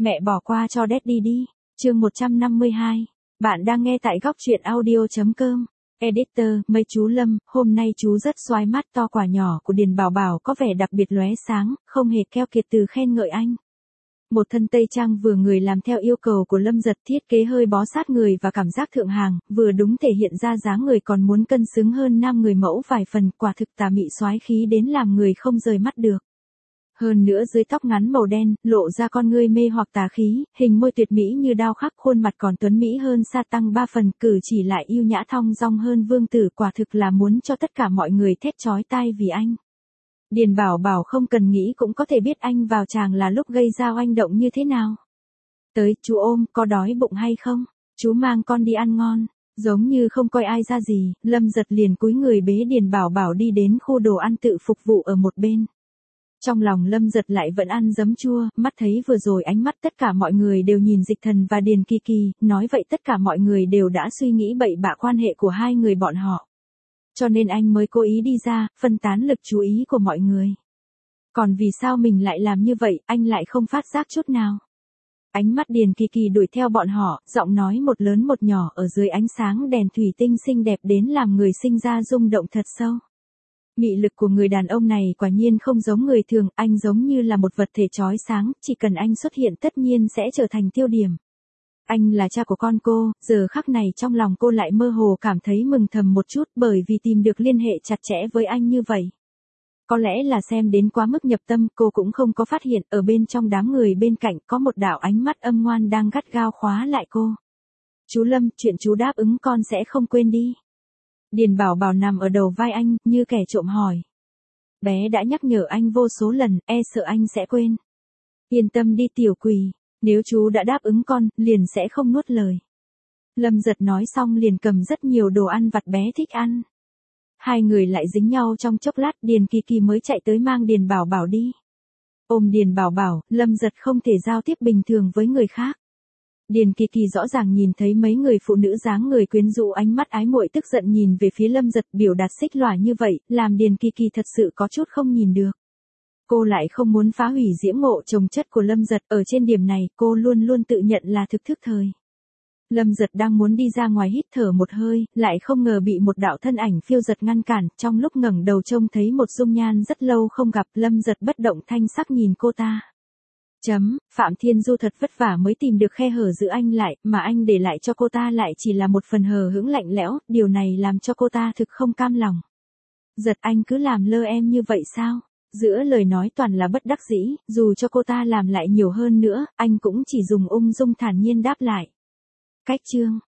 Mẹ bỏ qua cho Daddy đi. Chương 152. Bạn đang nghe tại góc truyện audio.com. Editor, mấy chú Lâm, hôm nay chú rất xoái, mắt to quả nhỏ của Điền Bảo Bảo có vẻ đặc biệt lóe sáng, không hề keo kiệt từ khen ngợi anh. Một thân tây trang vừa người làm theo yêu cầu của Lâm Giật, thiết kế hơi bó sát người và cảm giác thượng hàng, vừa đúng thể hiện ra dáng người còn muốn cân xứng hơn nam người mẫu vài phần, quả thực tà mị soái khí đến làm người không rời mắt được. Hơn nữa dưới tóc ngắn màu đen, lộ ra con ngươi mê hoặc tà khí, hình môi tuyệt mỹ như đao khắc, khuôn mặt còn tuấn mỹ hơn sa tăng 3 phần, cử chỉ lại yêu nhã thong dong hơn vương tử, quả thực là muốn cho tất cả mọi người thét chói tai vì anh. Điền Bảo Bảo không cần nghĩ cũng có thể biết anh vào chàng là lúc gây ra oanh động như thế nào. Tới, chú ôm, có đói bụng hay không? Chú mang con đi ăn ngon. Giống như không coi ai ra gì, Lâm Giật liền cúi người bế Điền Bảo Bảo đi đến khu đồ ăn tự phục vụ ở một bên. Trong lòng Lâm Giật lại vẫn ăn giấm chua, mắt thấy vừa rồi ánh mắt tất cả mọi người đều nhìn Dịch Thần và Điền Kỳ Kỳ, nói vậy tất cả mọi người đều đã suy nghĩ bậy bạ quan hệ của hai người bọn họ. Cho nên anh mới cố ý đi ra, phân tán lực chú ý của mọi người. Còn vì sao mình lại làm như vậy, anh lại không phát giác chút nào. Ánh mắt Điền Kỳ Kỳ đuổi theo bọn họ, giọng nói một lớn một nhỏ ở dưới ánh sáng đèn thủy tinh xinh đẹp đến làm người sinh ra rung động thật sâu. Mị lực của người đàn ông này quả nhiên không giống người thường, anh giống như là một vật thể chói sáng, chỉ cần anh xuất hiện tất nhiên sẽ trở thành tiêu điểm. Anh là cha của con cô, giờ khắc này trong lòng cô lại mơ hồ cảm thấy mừng thầm một chút bởi vì tìm được liên hệ chặt chẽ với anh như vậy. Có lẽ là xem đến quá mức nhập tâm, cô cũng không có phát hiện ở bên trong đám người bên cạnh có một đạo ánh mắt âm ngoan đang gắt gao khóa lại cô. Chú Lâm, chuyện chú đáp ứng con sẽ không quên đi. Điền Bảo Bảo nằm ở đầu vai anh, như kẻ trộm hỏi. Bé đã nhắc nhở anh vô số lần, e sợ anh sẽ quên. Yên tâm đi tiểu quỷ, nếu chú đã đáp ứng con, liền sẽ không nuốt lời. Lâm Giật nói xong liền cầm rất nhiều đồ ăn vặt bé thích ăn. Hai người lại dính nhau trong chốc lát, Điền Kỳ Kỳ mới chạy tới mang Điền Bảo Bảo đi. Ôm Điền Bảo Bảo, Lâm Giật không thể giao tiếp bình thường với người khác. Điền Kỳ Kỳ rõ ràng nhìn thấy mấy người phụ nữ dáng người quyến rũ, ánh mắt ái muội tức giận nhìn về phía Lâm Giật, biểu đạt xích lỏa như vậy, làm Điền Kỳ Kỳ thật sự có chút không nhìn được. Cô lại không muốn phá hủy diễm ngộ trồng chất của Lâm Giật, ở trên điểm này cô luôn luôn tự nhận là thực thức thời. Lâm Giật đang muốn đi ra ngoài hít thở một hơi, lại không ngờ bị một đạo thân ảnh phiêu giật ngăn cản, trong lúc ngẩng đầu trông thấy một dung nhan rất lâu không gặp, Lâm Giật bất động thanh sắc nhìn cô ta. Phạm Thiên Du thật vất vả mới tìm được khe hở giữ anh lại, mà anh để lại cho cô ta lại chỉ là một phần hờ hững lạnh lẽo, điều này làm cho cô ta thực không cam lòng. Giật, anh cứ làm lơ em như vậy sao? Giữa lời nói toàn là bất đắc dĩ, dù cho cô ta làm lại nhiều hơn nữa, anh cũng chỉ dùng ung dung thản nhiên đáp lại. Cách chương,